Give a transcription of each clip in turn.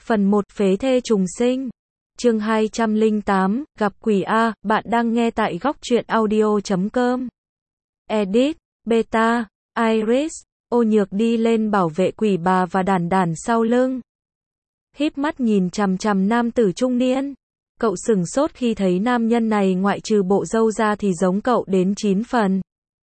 Phần 1 Phế thê trùng sinh. Chương 208, gặp quỷ A, bạn đang nghe tại góc truyện audio.com. Edit, Beta, Iris, Ô Nhược đi lên bảo vệ quỷ bà và đản đản sau lưng. Híp mắt nhìn chằm chằm nam tử trung niên. Cậu sửng sốt khi thấy nam nhân này ngoại trừ bộ râu ra thì giống cậu đến 9 phần.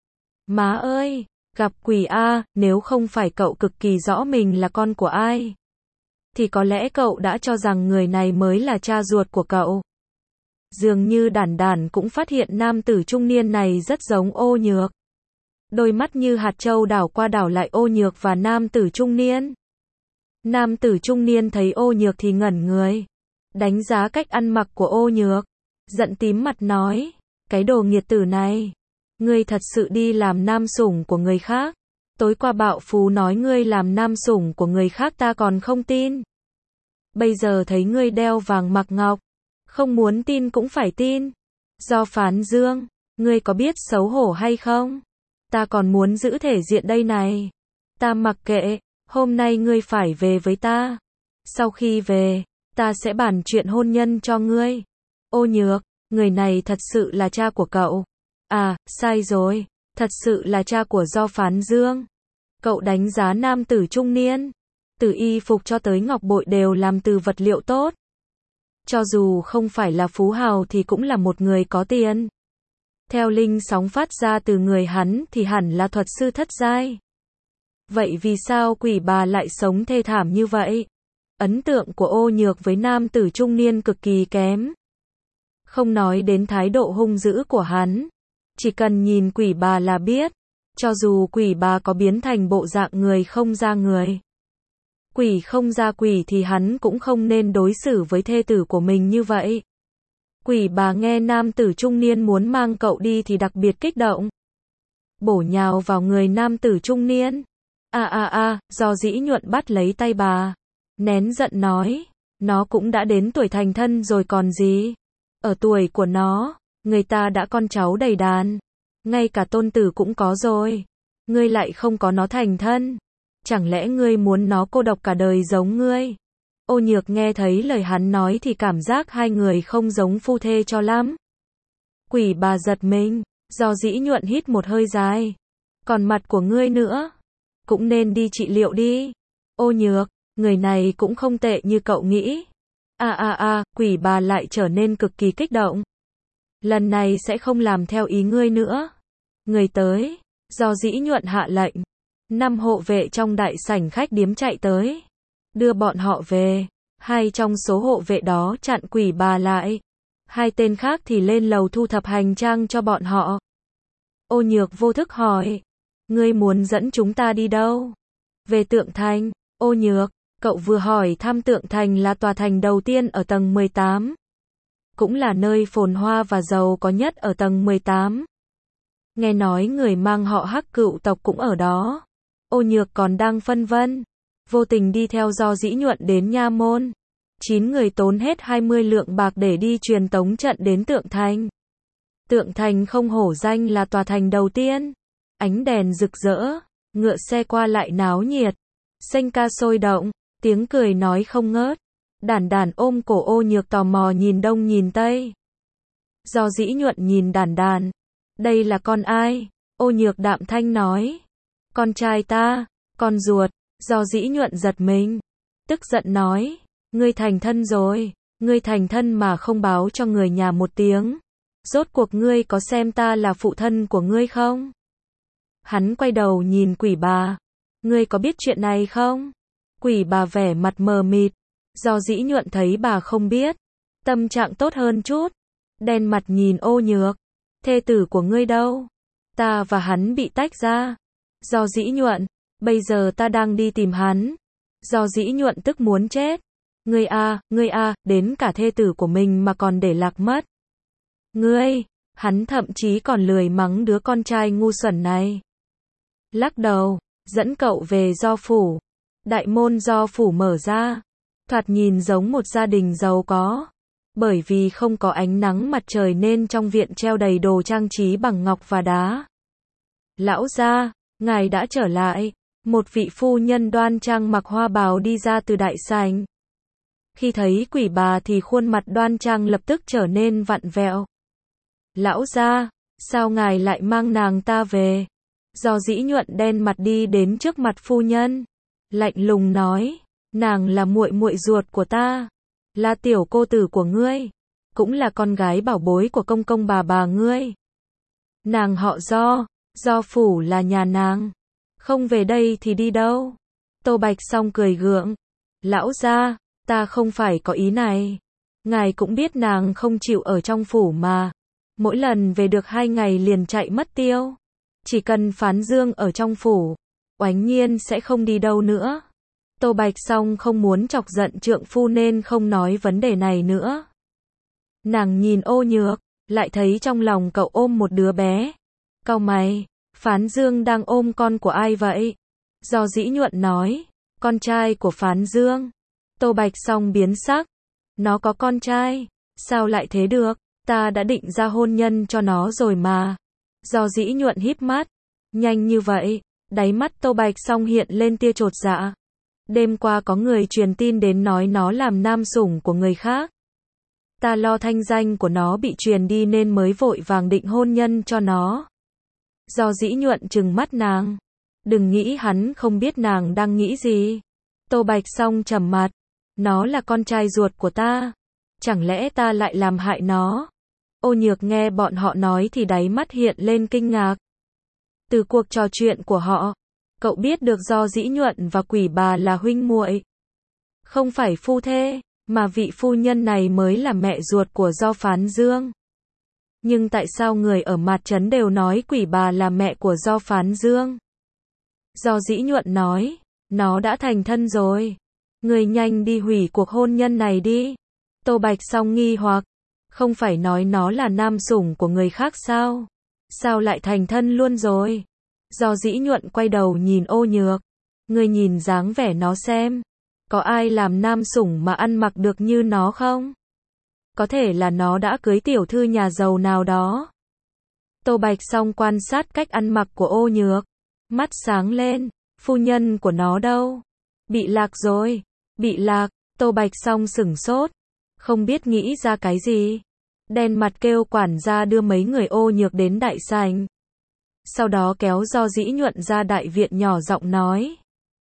Má ơi, gặp quỷ A, nếu không phải cậu cực kỳ rõ mình là con của ai, thì có lẽ cậu đã cho rằng người này mới là cha ruột của cậu. Dường như đản đản cũng phát hiện nam tử trung niên này rất giống Ô Nhược. Đôi mắt như hạt châu đảo qua đảo lại Ô Nhược và nam tử trung niên. Nam tử trung niên thấy Ô Nhược thì ngẩn người. Đánh giá cách ăn mặc của Ô Nhược. Giận tím mặt nói, cái đồ nghiệt tử này. Ngươi thật sự đi làm nam sủng của người khác. Tối qua Bạo Phú nói ngươi làm nam sủng của người khác ta còn không tin. Bây giờ thấy ngươi đeo vàng mặc ngọc. Không muốn tin cũng phải tin. Do Phán Dương, ngươi có biết xấu hổ hay không? Ta còn muốn giữ thể diện đây này. Ta mặc kệ, hôm nay ngươi phải về với ta. Sau khi về, ta sẽ bàn chuyện hôn nhân cho ngươi. Ô Nhược, người này thật sự là cha của cậu. À, sai rồi, thật sự là cha của Do Phán Dương. Cậu đánh giá nam tử trung niên. Từ y phục cho tới ngọc bội đều làm từ vật liệu tốt. Cho dù không phải là phú hào thì cũng là một người có tiền. Theo linh sóng phát ra từ người hắn thì hẳn là thuật sư thất giai. Vậy vì sao quỷ bà lại sống thê thảm như vậy? Ấn tượng của Ô Nhược với nam tử trung niên cực kỳ kém. Không nói đến thái độ hung dữ của hắn. Chỉ cần nhìn quỷ bà là biết. Cho dù quỷ bà có biến thành bộ dạng người không ra người, quỷ không ra quỷ thì hắn cũng không nên đối xử với thê tử của mình như vậy. Quỷ bà nghe nam tử trung niên muốn mang cậu đi thì đặc biệt kích động. Bổ nhào vào người nam tử trung niên. Do Dĩ Nhuận bắt lấy tay bà. Nén giận nói, nó cũng đã đến tuổi thành thân rồi còn gì. Ở tuổi của nó, người ta đã con cháu đầy đàn. Ngay cả tôn tử cũng có rồi. Ngươi lại không có nó thành thân. Chẳng lẽ ngươi muốn nó cô độc cả đời giống ngươi? Ô Nhược nghe thấy lời hắn nói thì cảm giác hai người không giống phu thê cho lắm. Quỷ bà giật mình, Do Dĩ Nhuận hít một hơi dài. Còn mặt của ngươi nữa, cũng nên đi trị liệu đi. Ô Nhược, người này cũng không tệ như cậu nghĩ. Quỷ bà lại trở nên cực kỳ kích động. Lần này sẽ không làm theo ý ngươi nữa. Người tới, Do Dĩ Nhuận hạ lệnh. 5 hộ vệ trong đại sảnh khách điếm chạy tới. Đưa bọn họ về. 2 trong số hộ vệ đó chặn quỷ bà lại. 2 tên khác thì lên lầu thu thập hành trang cho bọn họ. Ô Nhược vô thức hỏi. Ngươi muốn dẫn chúng ta đi đâu? Về Tượng Thành. Ô Nhược, cậu vừa hỏi thăm Tượng Thành là tòa thành đầu tiên ở tầng 18. Cũng là nơi phồn hoa và giàu có nhất ở tầng 18. Nghe nói người mang họ Hắc cựu tộc cũng ở đó. Ô Nhược còn đang phân vân. Vô tình đi theo Do Dĩ Nhuận đến nha môn. 9 người tốn hết 20 lượng bạc để đi truyền tống trận đến Tượng Thành. Tượng Thành không hổ danh là tòa thành đầu tiên. Ánh đèn rực rỡ, ngựa xe qua lại náo nhiệt. Sanh ca sôi động, tiếng cười nói không ngớt. Đản đản ôm cổ Ô Nhược tò mò nhìn đông nhìn tây. Do Dĩ Nhuận nhìn đản đản. Đây là con ai? Ô Nhược đạm thanh nói. Con trai ta, con ruột. Do Dĩ Nhuận giật mình. Tức giận nói. Ngươi thành thân rồi. Ngươi thành thân mà không báo cho người nhà một tiếng. Rốt cuộc ngươi có xem ta là phụ thân của ngươi không? Hắn quay đầu nhìn quỷ bà. Ngươi có biết chuyện này không? Quỷ bà vẻ mặt mờ mịt. Do Dĩ Nhuận thấy bà không biết. Tâm trạng tốt hơn chút. Đen mặt nhìn Ô Nhược. Thê tử của ngươi đâu? Ta và hắn bị tách ra. Do Dĩ Nhuận, bây giờ ta đang đi tìm hắn. Do Dĩ Nhuận tức muốn chết. Ngươi a, đến cả thê tử của mình mà còn để lạc mất. Ngươi, hắn thậm chí còn lười mắng đứa con trai ngu xuẩn này. Lắc đầu, dẫn cậu về Do phủ. Đại môn Do phủ mở ra. Thoạt nhìn giống một gia đình giàu có. Bởi vì không có ánh nắng mặt trời nên trong viện treo đầy đồ trang trí bằng ngọc và đá. Lão gia, ngài đã trở lại. Một vị phu nhân đoan trang mặc hoa bào đi ra từ đại sảnh. Khi thấy quỷ bà thì khuôn mặt đoan trang lập tức trở nên vặn vẹo. Lão gia, sao ngài lại mang nàng ta về? Do Dĩ Nhuận đen mặt đi đến trước mặt phu nhân, lạnh lùng nói, nàng là muội muội ruột của ta, là tiểu cô tử của ngươi, cũng là con gái bảo bối của công công bà ngươi. Nàng họ Do phủ là nhà nàng, không về đây thì đi đâu? Tô Bạch Song cười gượng, lão gia, ta không phải có ý này. Ngài cũng biết nàng không chịu ở trong phủ mà, mỗi lần về được 2 ngày liền chạy mất tiêu. Chỉ cần Phán Dương ở trong phủ, Oánh Nhiên sẽ không đi đâu nữa. Tô Bạch Song không muốn chọc giận trượng phu nên không nói vấn đề này nữa. Nàng nhìn Ô Nhược, lại thấy trong lòng cậu ôm một đứa bé. Cau mày, Phán Dương đang ôm con của ai vậy? Do Dĩ Nhuận nói, con trai của Phán Dương. Tô Bạch Song biến sắc, nó có con trai, sao lại thế được, ta đã định ra hôn nhân cho nó rồi mà. Do Dĩ Nhuận híp mắt, nhanh như vậy, đáy mắt Tô Bạch Song hiện lên tia chột dạ. Đêm qua có người truyền tin đến nói nó làm nam sủng của người khác. Ta lo thanh danh của nó bị truyền đi nên mới vội vàng định hôn nhân cho nó. Do Dĩ Nhuận trừng mắt nàng, đừng nghĩ hắn không biết nàng đang nghĩ gì. Tô Bạch Song trầm mặt, nó là con trai ruột của ta, chẳng lẽ ta lại làm hại nó? Ô Nhược nghe bọn họ nói thì đáy mắt hiện lên kinh ngạc. Từ cuộc trò chuyện của họ, cậu biết được Do Dĩ Nhuận và quỷ bà là huynh muội, không phải phu thê, mà vị phu nhân này mới là mẹ ruột của Do Phán Dương. Nhưng tại sao người ở Mạt Trấn đều nói quỷ bà là mẹ của Do Phán Dương? Do Dĩ Nhuận nói, nó đã thành thân rồi. Người nhanh đi hủy cuộc hôn nhân này đi. Tô Bạch Song nghi hoặc, không phải nói nó là nam sủng của người khác sao? Sao lại thành thân luôn rồi? Do Dĩ Nhuận quay đầu nhìn Ô Nhược, người nhìn dáng vẻ nó xem, có ai làm nam sủng mà ăn mặc được như nó không? Có thể là nó đã cưới tiểu thư nhà giàu nào đó. Tô Bạch Song quan sát cách ăn mặc của Ô Nhược, mắt sáng lên, phu nhân của nó đâu? Bị lạc rồi. Bị lạc. Tô Bạch Song sửng sốt, không biết nghĩ ra cái gì. Đen mặt kêu quản gia đưa mấy người Ô Nhược đến đại sảnh. Sau đó kéo Do Dĩ Nhuận ra đại viện nhỏ giọng nói.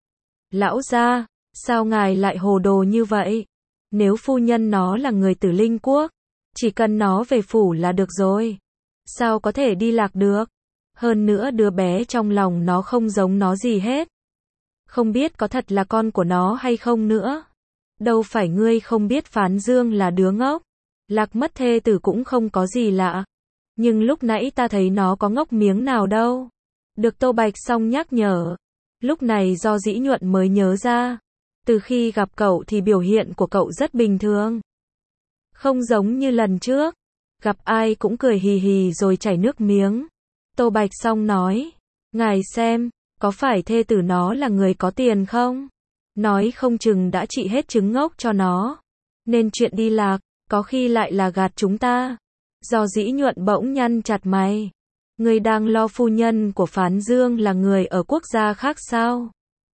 Lão gia, sao ngài lại hồ đồ như vậy? Nếu phu nhân nó là người Tử Linh Quốc, chỉ cần nó về phủ là được rồi. Sao có thể đi lạc được? Hơn nữa đứa bé trong lòng nó không giống nó gì hết. Không biết có thật là con của nó hay không nữa. Đâu phải ngươi không biết Phán Dương là đứa ngốc. Lạc mất thê tử cũng không có gì lạ. Nhưng lúc nãy ta thấy nó có ngốc miếng nào đâu. Được Tô Bạch Song nhắc nhở. Lúc này Do Dĩ Nhuận mới nhớ ra. Từ khi gặp cậu thì biểu hiện của cậu rất bình thường. Không giống như lần trước. Gặp ai cũng cười hì hì rồi chảy nước miếng. Tô Bạch Song nói. Ngài xem, có phải thê tử nó là người có tiền không? Nói không chừng đã trị hết chứng ngốc cho nó. Nên chuyện đi lạc, có khi lại là gạt chúng ta. Do Dĩ Nhuận bỗng nhăn chặt mày. Người đang lo phu nhân của Phán Dương là người ở quốc gia khác sao?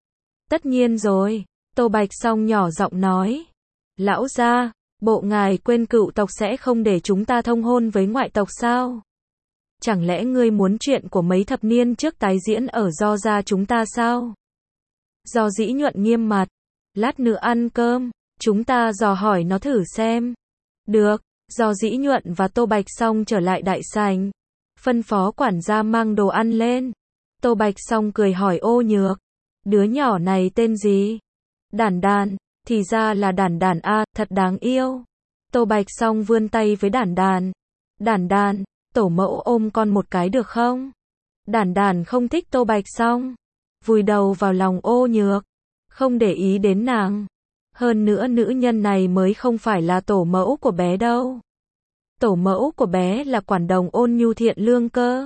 Tất nhiên rồi. Tô Bạch Song nhỏ giọng nói. Lão gia, bộ ngài quên cựu tộc sẽ không để chúng ta thông hôn với ngoại tộc sao? Chẳng lẽ ngươi muốn chuyện của mấy thập niên trước tái diễn ở Do gia chúng ta sao? Do Dĩ Nhuận nghiêm mặt. Lát nữa ăn cơm, chúng ta dò hỏi nó thử xem. Được. Do Dĩ Nhuận và Tô Bạch Song trở lại đại sảnh. Phân phó quản gia mang đồ ăn lên. Tô Bạch Song cười hỏi Ô Nhược. Đứa nhỏ này tên gì? Đản Đản, thì ra là Đản Đản a, thật đáng yêu. Tô Bạch Song vươn tay với Đản Đản. Đản Đản, tổ mẫu ôm con một cái được không? Đản Đản không thích Tô Bạch Song, vùi đầu vào lòng Ô Nhược, không để ý đến nàng. Hơn nữa nữ nhân này mới không phải là tổ mẫu của bé đâu. Tổ mẫu của bé là quản đồng Ôn Nhu thiện lương cơ.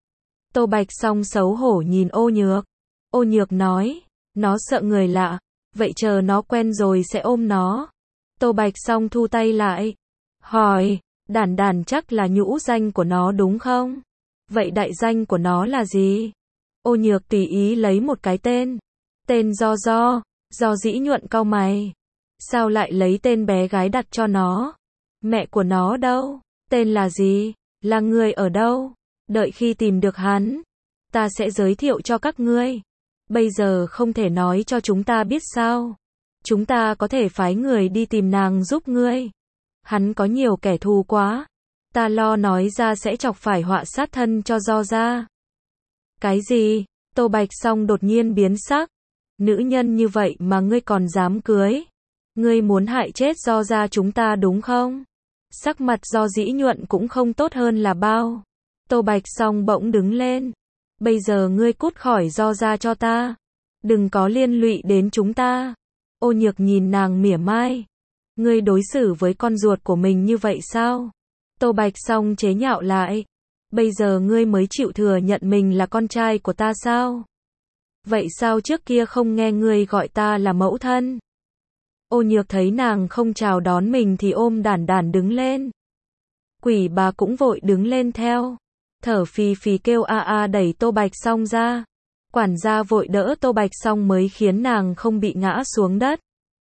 Tô Bạch Song xấu hổ nhìn Ô Nhược. Ô Nhược nói, nó sợ người lạ, vậy chờ nó quen rồi sẽ ôm nó. Tô Bạch Song thu tay lại, hỏi, Đản Đản chắc là nhũ danh của nó đúng không? Vậy đại danh của nó là gì? Ô Nhược tùy ý lấy một cái tên. Tên Do. Do Dĩ Nhuận cau mày. Sao lại lấy tên bé gái đặt cho nó? Mẹ của nó đâu? Tên là gì? Là người ở đâu? Đợi khi tìm được hắn, ta sẽ giới thiệu cho các ngươi. Bây giờ không thể nói cho chúng ta biết sao? Chúng ta có thể phái người đi tìm nàng giúp ngươi. Hắn có nhiều kẻ thù quá. Ta lo nói ra sẽ chọc phải họa sát thân cho Do gia. Cái gì? Tô Bạch Song đột nhiên biến sắc. Nữ nhân như vậy mà ngươi còn dám cưới? Ngươi muốn hại chết Do gia chúng ta đúng không? Sắc mặt Do Dĩ Nhuận cũng không tốt hơn là bao. Tô Bạch Song bỗng đứng lên. Bây giờ ngươi cút khỏi Do gia cho ta. Đừng có liên lụy đến chúng ta. Ô Nhược nhìn nàng mỉa mai. Ngươi đối xử với con ruột của mình như vậy sao? Tô Bạch Song chế nhạo lại. Bây giờ ngươi mới chịu thừa nhận mình là con trai của ta sao? Vậy sao trước kia không nghe ngươi gọi ta là mẫu thân? Ô Nhược thấy nàng không chào đón mình thì ôm đản đản đứng lên. Quỷ bà cũng vội đứng lên theo. Thở phì phì kêu a a đẩy Tô Bạch Song ra. Quản gia vội đỡ Tô Bạch Song mới khiến nàng không bị ngã xuống đất.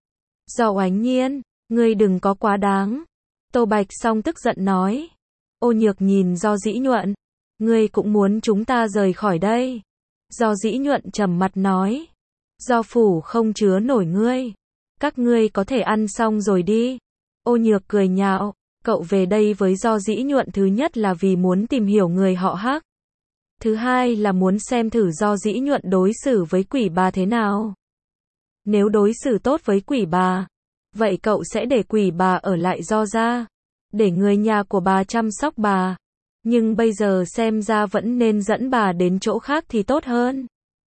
Do Oánh Nhiên, ngươi đừng có quá đáng. Tô Bạch Song tức giận nói. Ô Nhược nhìn Do Dĩ Nhuận. Ngươi cũng muốn chúng ta rời khỏi đây. Do Dĩ Nhuận trầm mặt nói. Do phủ không chứa nổi ngươi. Các ngươi có thể ăn xong rồi đi. Ô Nhược cười nhạo. Cậu về đây với Do Dĩ Nhuận thứ nhất là vì muốn tìm hiểu người họ Hắc. Thứ hai là muốn xem thử Do Dĩ Nhuận đối xử với quỷ bà thế nào. Nếu đối xử tốt với quỷ bà, vậy cậu sẽ để quỷ bà ở lại Do gia, để người nhà của bà chăm sóc bà. Nhưng bây giờ xem ra vẫn nên dẫn bà đến chỗ khác thì tốt hơn.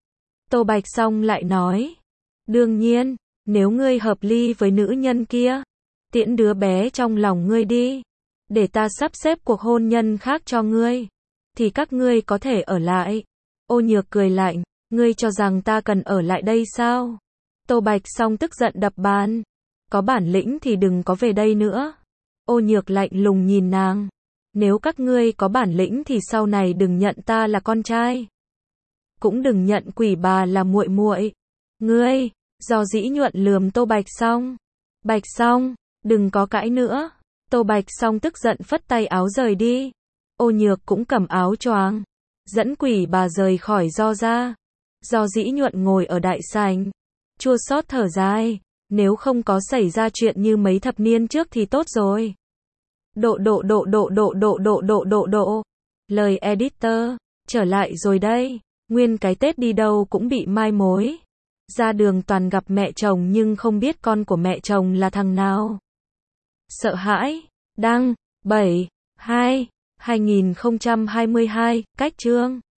Tô Bạch Song lại nói. Đương nhiên, nếu ngươi hợp ly với nữ nhân kia, tiễn đứa bé trong lòng ngươi đi, để ta sắp xếp cuộc hôn nhân khác cho ngươi, thì các ngươi có thể ở lại. Ô Nhược cười lạnh. Ngươi cho rằng ta cần ở lại đây sao? Tô Bạch Song tức giận đập bàn. Có bản lĩnh thì đừng có về đây nữa. Ô Nhược lạnh lùng nhìn nàng. Nếu các ngươi có bản lĩnh thì sau này đừng nhận ta là con trai. Cũng đừng nhận quỷ bà là muội muội. Ngươi, Do Dĩ Nhuận lườm Tô Bạch Song. Bạch Song, đừng có cãi nữa. Tô Bạch Song tức giận phất tay áo rời đi. Ô Nhược cũng cầm áo choàng, dẫn quỷ bà rời khỏi Do gia. Do Dĩ Nhuận ngồi ở đại sảnh, chua xót thở dài. Nếu không có xảy ra chuyện như mấy thập niên trước thì tốt rồi. Lời editor, trở lại rồi đây. Nguyên cái Tết đi đâu cũng bị mai mối. Ra đường toàn gặp mẹ chồng nhưng không biết con của mẹ chồng là thằng nào. Sợ hãi. Đăng 7/2/2022. Cách chương